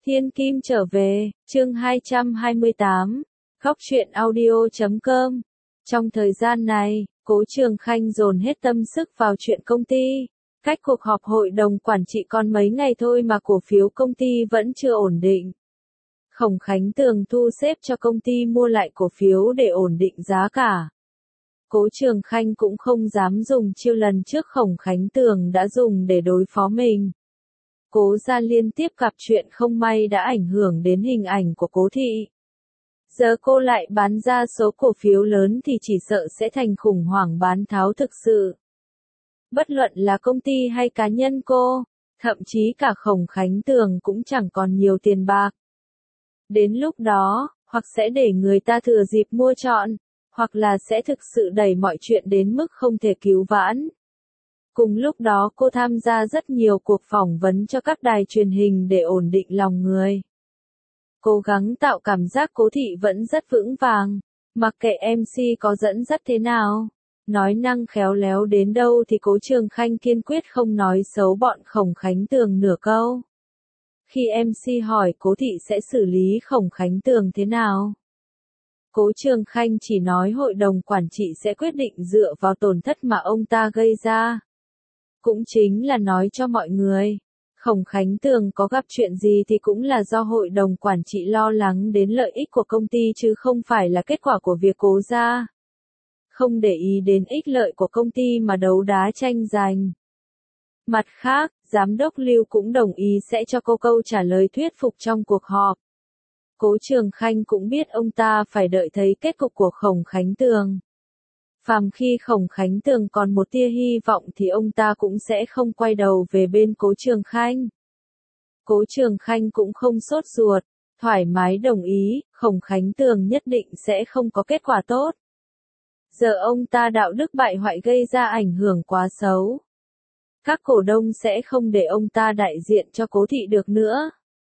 Thiên Kim trở về, chương 228, Góc truyện audio.com. Trong thời gian này, Cố Trường Khanh dồn hết tâm sức vào chuyện công ty. Cách cuộc họp hội đồng quản trị còn mấy ngày thôi mà cổ phiếu công ty vẫn chưa ổn định. Khổng Khánh Tường thu xếp cho công ty mua lại cổ phiếu để ổn định giá cả. Cố Trường Khanh cũng không dám dùng chiêu lần trước Khổng Khánh Tường đã dùng để đối phó mình. Cố gia liên tiếp gặp chuyện không may đã ảnh hưởng đến hình ảnh của Cố thị. Giờ cô lại bán ra số cổ phiếu lớn thì chỉ sợ sẽ thành khủng hoảng bán tháo thực sự. Bất luận là công ty hay cá nhân cô, thậm chí cả Khổng Khánh Tường cũng chẳng còn nhiều tiền bạc. Đến lúc đó, hoặc sẽ để người ta thừa dịp mua trọn, hoặc là sẽ thực sự đẩy mọi chuyện đến mức không thể cứu vãn. Cùng lúc đó cô tham gia rất nhiều cuộc phỏng vấn cho các đài truyền hình để ổn định lòng người. Cố gắng tạo cảm giác Cố thị vẫn rất vững vàng, mặc kệ MC có dẫn dắt thế nào. Nói năng khéo léo đến đâu thì Cố Trường Khanh kiên quyết không nói xấu bọn Khổng Khánh Tường nửa câu. Khi MC hỏi Cố thị sẽ xử lý Khổng Khánh Tường thế nào, Cố Trường Khanh chỉ nói hội đồng quản trị sẽ quyết định dựa vào tổn thất mà ông ta gây ra. Cũng chính là nói cho mọi người, Khổng Khánh Tường có gặp chuyện gì thì cũng là do hội đồng quản trị lo lắng đến lợi ích của công ty chứ không phải là kết quả của việc Cố gia. Không để ý đến ích lợi của công ty mà đấu đá tranh giành. Mặt khác, Giám đốc Lưu cũng đồng ý sẽ cho cô câu trả lời thuyết phục trong cuộc họp. Cố Trường Khanh cũng biết ông ta phải đợi thấy kết cục của Khổng Khánh Tường. Phàm khi Khổng Khánh Tường còn một tia hy vọng thì ông ta cũng sẽ không quay đầu về bên Cố Trường Khanh. Cố Trường Khanh cũng không sốt ruột, thoải mái đồng ý, Khổng Khánh Tường nhất định sẽ không có kết quả tốt. Giờ ông ta đạo đức bại hoại gây ra ảnh hưởng quá xấu. Các cổ đông sẽ không để ông ta đại diện cho Cố thị được nữa.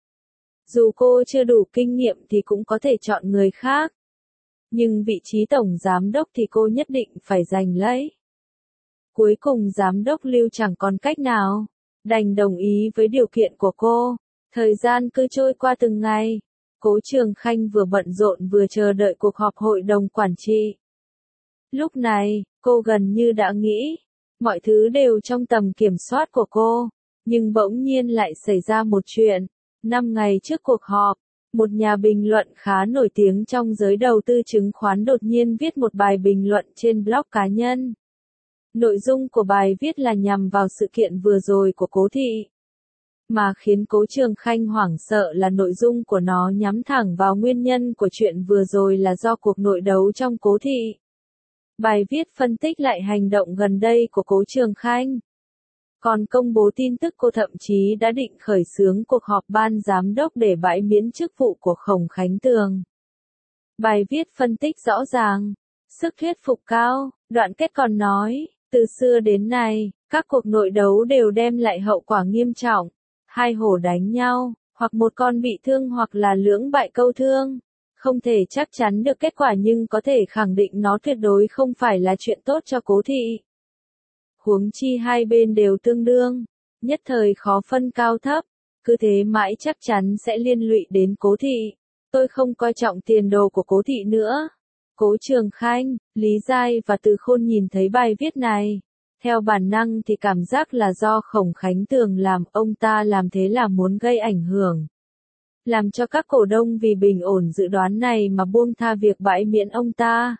Dù cô chưa đủ kinh nghiệm thì cũng có thể chọn người khác. Nhưng vị trí tổng giám đốc thì cô nhất định phải giành lấy. Cuối cùng giám đốc Lưu chẳng còn cách nào, đành đồng ý với điều kiện của cô. Thời gian cứ trôi qua từng ngày. Cố Trường Khanh vừa bận rộn vừa chờ đợi cuộc họp hội đồng quản trị. Lúc này, cô gần như đã nghĩ, mọi thứ đều trong tầm kiểm soát của cô. Nhưng bỗng nhiên lại xảy ra một chuyện. 5 ngày trước cuộc họp, một nhà bình luận khá nổi tiếng trong giới đầu tư chứng khoán đột nhiên viết một bài bình luận trên blog cá nhân. Nội dung của bài viết là nhằm vào sự kiện vừa rồi của Cố thị. Mà khiến Cố Trường Khanh hoảng sợ là nội dung của nó nhắm thẳng vào nguyên nhân của chuyện vừa rồi là do cuộc nội đấu trong Cố thị. Bài viết phân tích lại hành động gần đây của Cố Trường Khanh. Còn công bố tin tức cô thậm chí đã định khởi xướng cuộc họp ban giám đốc để bãi miễn chức vụ của Khổng Khánh Tường. Bài viết phân tích rõ ràng, sức thuyết phục cao, đoạn kết còn nói, từ xưa đến nay, các cuộc nội đấu đều đem lại hậu quả nghiêm trọng. Hai hổ đánh nhau, hoặc một con bị thương hoặc là lưỡng bại câu thương. Không thể chắc chắn được kết quả nhưng có thể khẳng định nó tuyệt đối không phải là chuyện tốt cho Cố thị. Huống chi hai bên đều tương đương, nhất thời khó phân cao thấp, cứ thế mãi chắc chắn sẽ liên lụy đến Cố thị. Tôi không coi trọng tiền đồ của Cố thị nữa. Cố Trường Khanh, Lý Giai và Từ Khôn nhìn thấy bài viết này. Theo bản năng thì cảm giác là do Khổng Khánh Tường làm, ông ta làm thế là muốn gây ảnh hưởng. Làm cho các cổ đông vì bình ổn dự đoán này mà buông tha việc bãi miễn ông ta.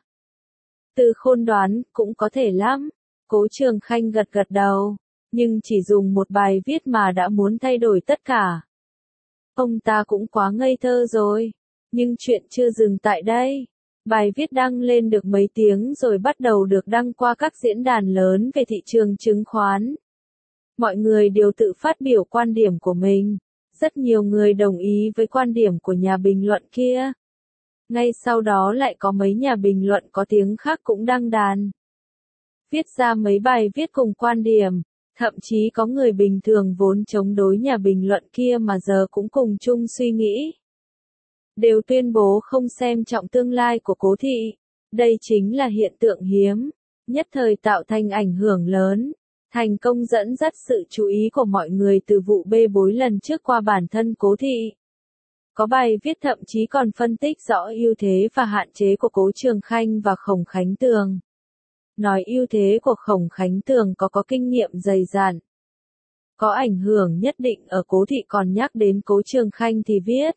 Từ Khôn đoán, cũng có thể lắm. Cố Trường Khanh gật gật đầu, nhưng chỉ dùng một bài viết mà đã muốn thay đổi tất cả. Ông ta cũng quá ngây thơ rồi. Nhưng chuyện chưa dừng tại đây. Bài viết đăng lên được mấy tiếng rồi bắt đầu được đăng qua các diễn đàn lớn về thị trường chứng khoán. Mọi người đều tự phát biểu quan điểm của mình. Rất nhiều người đồng ý với quan điểm của nhà bình luận kia. Ngay sau đó lại có mấy nhà bình luận có tiếng khác cũng đăng đàn. Viết ra mấy bài viết cùng quan điểm, thậm chí có người bình thường vốn chống đối nhà bình luận kia mà giờ cũng cùng chung suy nghĩ. Đều tuyên bố không xem trọng tương lai của Cố thị. Đây chính là hiện tượng hiếm, nhất thời tạo thành ảnh hưởng lớn, thành công dẫn dắt sự chú ý của mọi người từ vụ bê bối lần trước qua bản thân Cố thị. Có bài viết thậm chí còn phân tích rõ ưu thế và hạn chế của Cố Trường Khanh và Khổng Khánh Tường. Nói ưu thế của Khổng Khánh Tường có kinh nghiệm dày dặn, có ảnh hưởng nhất định ở Cố thị, còn nhắc đến Cố Trường Khanh thì viết: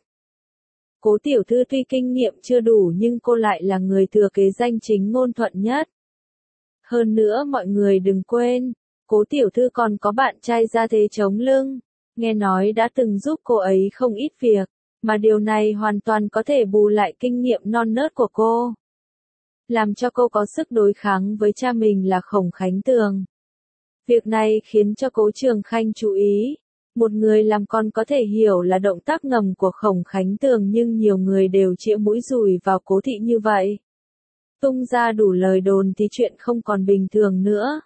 Cố tiểu thư tuy kinh nghiệm chưa đủ nhưng cô lại là người thừa kế danh chính ngôn thuận nhất. Hơn nữa mọi người đừng quên, Cố tiểu thư còn có bạn trai gia thế chống lưng, nghe nói đã từng giúp cô ấy không ít việc, mà điều này hoàn toàn có thể bù lại kinh nghiệm non nớt của cô, làm cho cô có sức đối kháng với cha mình là Khổng Khánh Tường. Việc này khiến cho Cố Trường Khanh chú ý. Một người làm con có thể hiểu là động tác ngầm của Khổng Khánh Tường, nhưng nhiều người đều chĩa mũi dùi vào Cố thị như vậy. Tung ra đủ lời đồn thì chuyện không còn bình thường nữa.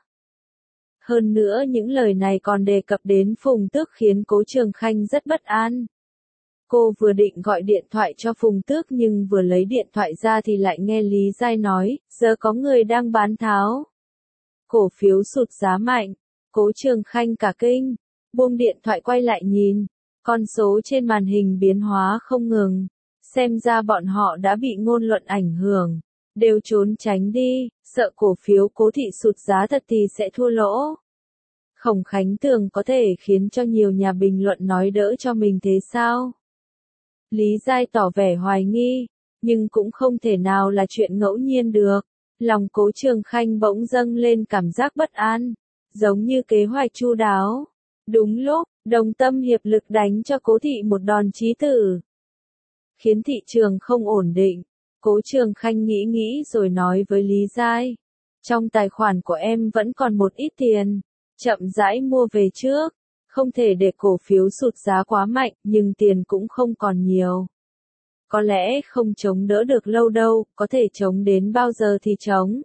Hơn nữa những lời này còn đề cập đến Phùng Tước khiến Cố Trường Khanh rất bất an. Cô vừa định gọi điện thoại cho Phùng Tước nhưng vừa lấy điện thoại ra thì lại nghe Lý Giai nói, giờ có người đang bán tháo cổ phiếu sụt giá mạnh. Cố Trường Khanh cả kinh, buông điện thoại quay lại nhìn, con số trên màn hình biến hóa không ngừng, xem ra bọn họ đã bị ngôn luận ảnh hưởng, đều trốn tránh đi, sợ cổ phiếu Cố thị sụt giá thật thì sẽ thua lỗ. Khổng Khánh Tường có thể khiến cho nhiều nhà bình luận nói đỡ cho mình thế sao? Lý Giai tỏ vẻ hoài nghi, nhưng cũng không thể nào là chuyện ngẫu nhiên được. Lòng Cố Trường Khanh bỗng dâng lên cảm giác bất an, giống như kế hoạch chu đáo. Đúng lúc, đồng tâm hiệp lực đánh cho Cố thị một đòn chí tử, khiến thị trường không ổn định. Cố Trường Khanh nghĩ rồi nói với Lý Giai, trong tài khoản của em vẫn còn một ít tiền, chậm rãi mua về trước, không thể để cổ phiếu sụt giá quá mạnh, nhưng tiền cũng không còn nhiều. Có lẽ không chống đỡ được lâu đâu, có thể chống đến bao giờ thì chống.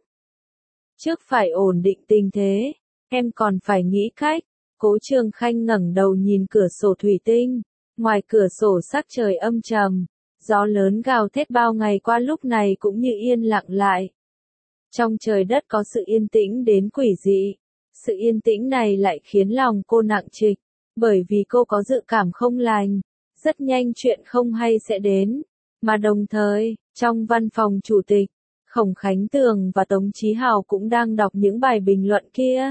Trước phải ổn định tình thế, em còn phải nghĩ cách. Cố Trường Khanh ngẩng đầu nhìn cửa sổ thủy tinh, ngoài cửa sổ sắc trời âm trầm, gió lớn gào thét bao ngày qua lúc này cũng như yên lặng lại. Trong trời đất có sự yên tĩnh đến quỷ dị, sự yên tĩnh này lại khiến lòng cô nặng trịch, bởi vì cô có dự cảm không lành, rất nhanh chuyện không hay sẽ đến. Mà đồng thời, trong văn phòng chủ tịch, Khổng Khánh Tường và Tống Chí Hào cũng đang đọc những bài bình luận kia.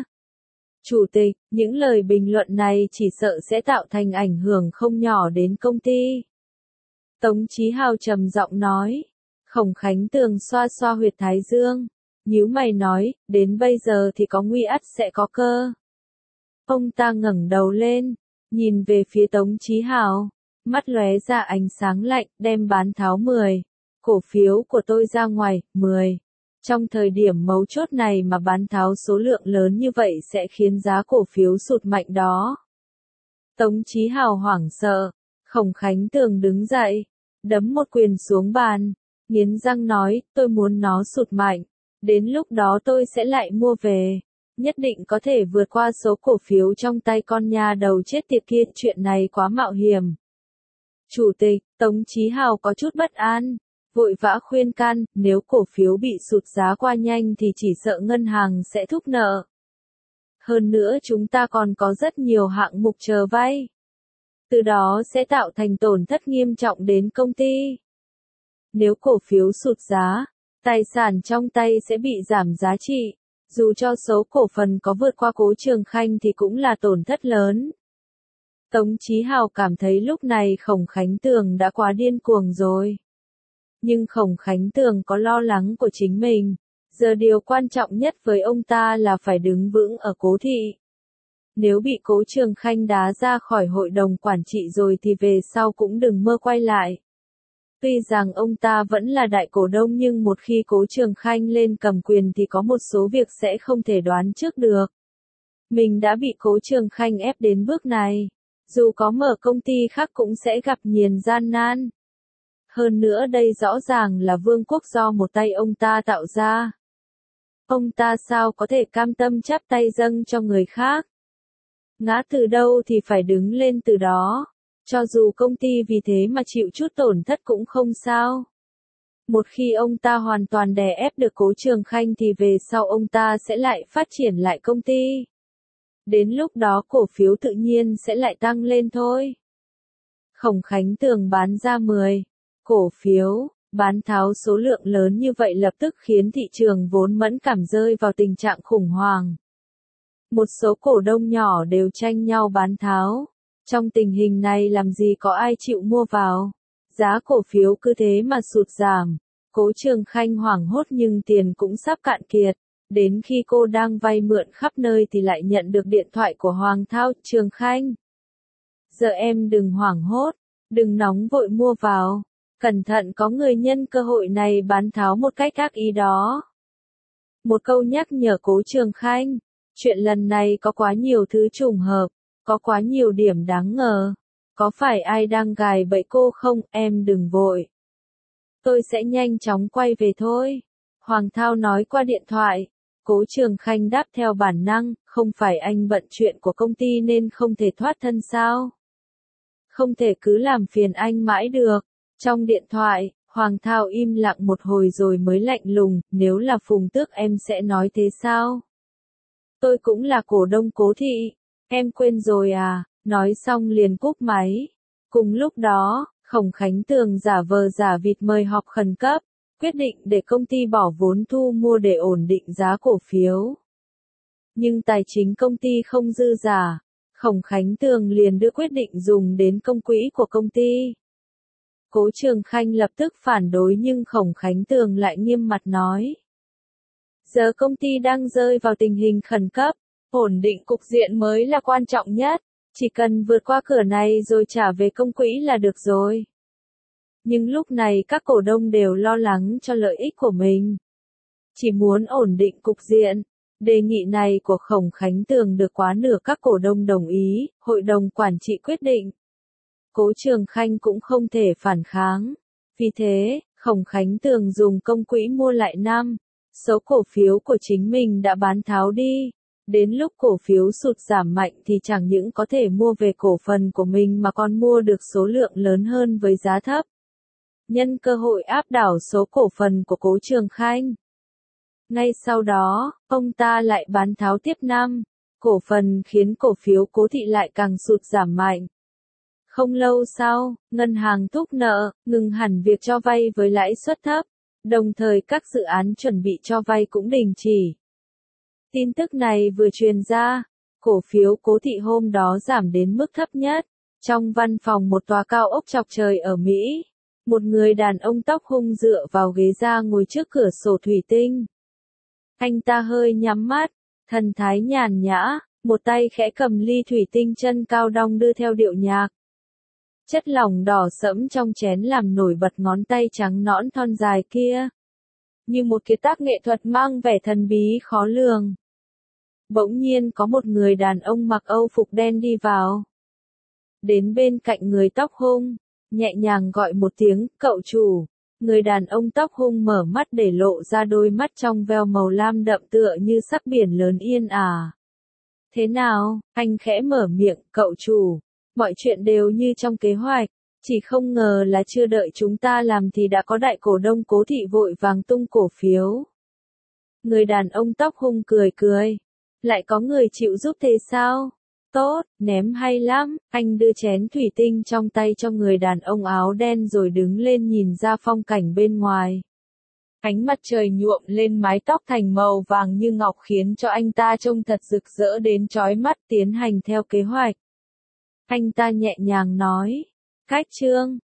Chủ tịch, những lời bình luận này chỉ sợ sẽ tạo thành ảnh hưởng không nhỏ đến công ty. Tống Chí Hào trầm giọng nói. Khổng Khánh Tường xoa xoa huyệt thái dương, nhíu mày nói, đến bây giờ thì có nguy ắt sẽ có cơ. Ông ta ngẩng đầu lên, nhìn về phía Tống Chí Hào, mắt lóe ra ánh sáng lạnh, đem bán tháo 10 cổ phiếu của tôi ra ngoài, 10. Trong thời điểm mấu chốt này mà bán tháo số lượng lớn như vậy sẽ khiến giá cổ phiếu sụt mạnh đó. Tống Chí Hào hoảng sợ, Khổng Khánh Tường đứng dậy, đấm một quyền xuống bàn, nghiến răng nói, tôi muốn nó sụt mạnh, đến lúc đó tôi sẽ lại mua về, nhất định có thể vượt qua số cổ phiếu trong tay con nhà đầu chết tiệt kia, chuyện này quá mạo hiểm. Chủ tịch, Tống Chí Hào có chút bất an, vội vã khuyên can, nếu cổ phiếu bị sụt giá quá nhanh thì chỉ sợ ngân hàng sẽ thúc nợ. Hơn nữa chúng ta còn có rất nhiều hạng mục chờ vay. Từ đó sẽ tạo thành tổn thất nghiêm trọng đến công ty. Nếu cổ phiếu sụt giá, tài sản trong tay sẽ bị giảm giá trị. Dù cho số cổ phần có vượt qua Cố Trường Khanh thì cũng là tổn thất lớn. Tống Chí Hào cảm thấy lúc này Khổng Khánh Tường đã quá điên cuồng rồi. Nhưng Khổng Khánh Tường có lo lắng của chính mình. Giờ điều quan trọng nhất với ông ta là phải đứng vững ở Cố thị. Nếu bị Cố Trường Khanh đá ra khỏi hội đồng quản trị rồi thì về sau cũng đừng mơ quay lại. Tuy rằng ông ta vẫn là đại cổ đông nhưng một khi Cố Trường Khanh lên cầm quyền thì có một số việc sẽ không thể đoán trước được. Mình đã bị Cố Trường Khanh ép đến bước này. Dù có mở công ty khác cũng sẽ gặp nhiều gian nan. Hơn nữa đây rõ ràng là vương quốc do một tay ông ta tạo ra. Ông ta sao có thể cam tâm chắp tay dâng cho người khác? Ngã từ đâu thì phải đứng lên từ đó. Cho dù công ty vì thế mà chịu chút tổn thất cũng không sao. Một khi ông ta hoàn toàn đè ép được Cố Trường Khanh thì về sau ông ta sẽ lại phát triển lại công ty. Đến lúc đó cổ phiếu tự nhiên sẽ lại tăng lên thôi. Khổng Khánh Tường bán ra 10 cổ phiếu, bán tháo số lượng lớn như vậy lập tức khiến thị trường vốn mẫn cảm rơi vào tình trạng khủng hoảng. Một số cổ đông nhỏ đều tranh nhau bán tháo. Trong tình hình này làm gì có ai chịu mua vào. Giá cổ phiếu cứ thế mà sụt giảm. Cố Trường Khanh hoảng hốt nhưng tiền cũng sắp cạn kiệt. Đến khi cô đang vay mượn khắp nơi thì lại nhận được điện thoại của Hoàng Thao. Trường Khanh, giờ em đừng hoảng hốt, đừng nóng vội mua vào. Cẩn thận có người nhân cơ hội này bán tháo một cách ác ý đó. Một câu nhắc nhở Cố Trường Khanh. Chuyện lần này có quá nhiều thứ trùng hợp, có quá nhiều điểm đáng ngờ. Có phải ai đang gài bẫy cô không? Em đừng vội. Tôi sẽ nhanh chóng quay về thôi. Hoàng Thao nói qua điện thoại. Cố Trường Khanh đáp theo bản năng, không phải anh bận chuyện của công ty nên không thể thoát thân sao? Không thể cứ làm phiền anh mãi được. Trong điện thoại, Hoàng Thao im lặng một hồi rồi mới lạnh lùng, nếu là Phùng Tước em sẽ nói thế sao? Tôi cũng là cổ đông Cố thị, em quên rồi à? Nói xong liền cúp máy. Cùng lúc đó, Khổng Khánh Tường giả vờ giả vịt mời họp khẩn cấp, quyết định để công ty bỏ vốn thu mua để ổn định giá cổ phiếu. Nhưng tài chính công ty không dư giả, Khổng Khánh Tường liền đưa quyết định dùng đến công quỹ của công ty. Cố Trường Khanh lập tức phản đối nhưng Khổng Khánh Tường lại nghiêm mặt nói. Giờ công ty đang rơi vào tình hình khẩn cấp, ổn định cục diện mới là quan trọng nhất, chỉ cần vượt qua cửa này rồi trả về công quỹ là được rồi. Nhưng lúc này các cổ đông đều lo lắng cho lợi ích của mình. Chỉ muốn ổn định cục diện. Đề nghị này của Khổng Khánh Tường được quá nửa các cổ đông đồng ý, hội đồng quản trị quyết định. Cố Trường Khanh cũng không thể phản kháng. Vì thế, Khổng Khánh Tường dùng công quỹ mua lại 5 số cổ phiếu của chính mình đã bán tháo đi. Đến lúc cổ phiếu sụt giảm mạnh thì chẳng những có thể mua về cổ phần của mình mà còn mua được số lượng lớn hơn với giá thấp. Nhân cơ hội áp đảo số cổ phần của Cố Trường Khanh. Ngay sau đó, ông ta lại bán tháo tiếp 5 cổ phần khiến cổ phiếu Cố thị lại càng sụt giảm mạnh. Không lâu sau, ngân hàng thúc nợ, ngừng hẳn việc cho vay với lãi suất thấp, đồng thời các dự án chuẩn bị cho vay cũng đình chỉ. Tin tức này vừa truyền ra, cổ phiếu Cố thị hôm đó giảm đến mức thấp nhất. Trong văn phòng một tòa cao ốc chọc trời ở Mỹ, một người đàn ông tóc hung dựa vào ghế da ngồi trước cửa sổ thủy tinh. Anh ta hơi nhắm mắt, thần thái nhàn nhã, một tay khẽ cầm ly thủy tinh chân cao đong đưa theo điệu nhạc. Chất lỏng đỏ sẫm trong chén làm nổi bật ngón tay trắng nõn thon dài kia. Như một kiệt tác nghệ thuật mang vẻ thần bí khó lường. Bỗng nhiên có một người đàn ông mặc âu phục đen đi vào. Đến bên cạnh người tóc hung, nhẹ nhàng gọi một tiếng, cậu chủ. Người đàn ông tóc hung mở mắt để lộ ra đôi mắt trong veo màu lam đậm tựa như sắc biển lớn yên ả. Thế nào, anh khẽ mở miệng, cậu chủ. Mọi chuyện đều như trong kế hoạch, chỉ không ngờ là chưa đợi chúng ta làm thì đã có đại cổ đông Cố thị vội vàng tung cổ phiếu. Người đàn ông tóc hung cười cười. Lại có người chịu giúp thế sao? Tốt, ném hay lắm. Anh đưa chén thủy tinh trong tay cho người đàn ông áo đen rồi đứng lên nhìn ra phong cảnh bên ngoài. Ánh mặt trời nhuộm lên mái tóc thành màu vàng như ngọc khiến cho anh ta trông thật rực rỡ đến chói mắt. Tiến hành theo kế hoạch. Anh ta nhẹ nhàng nói. Cách chương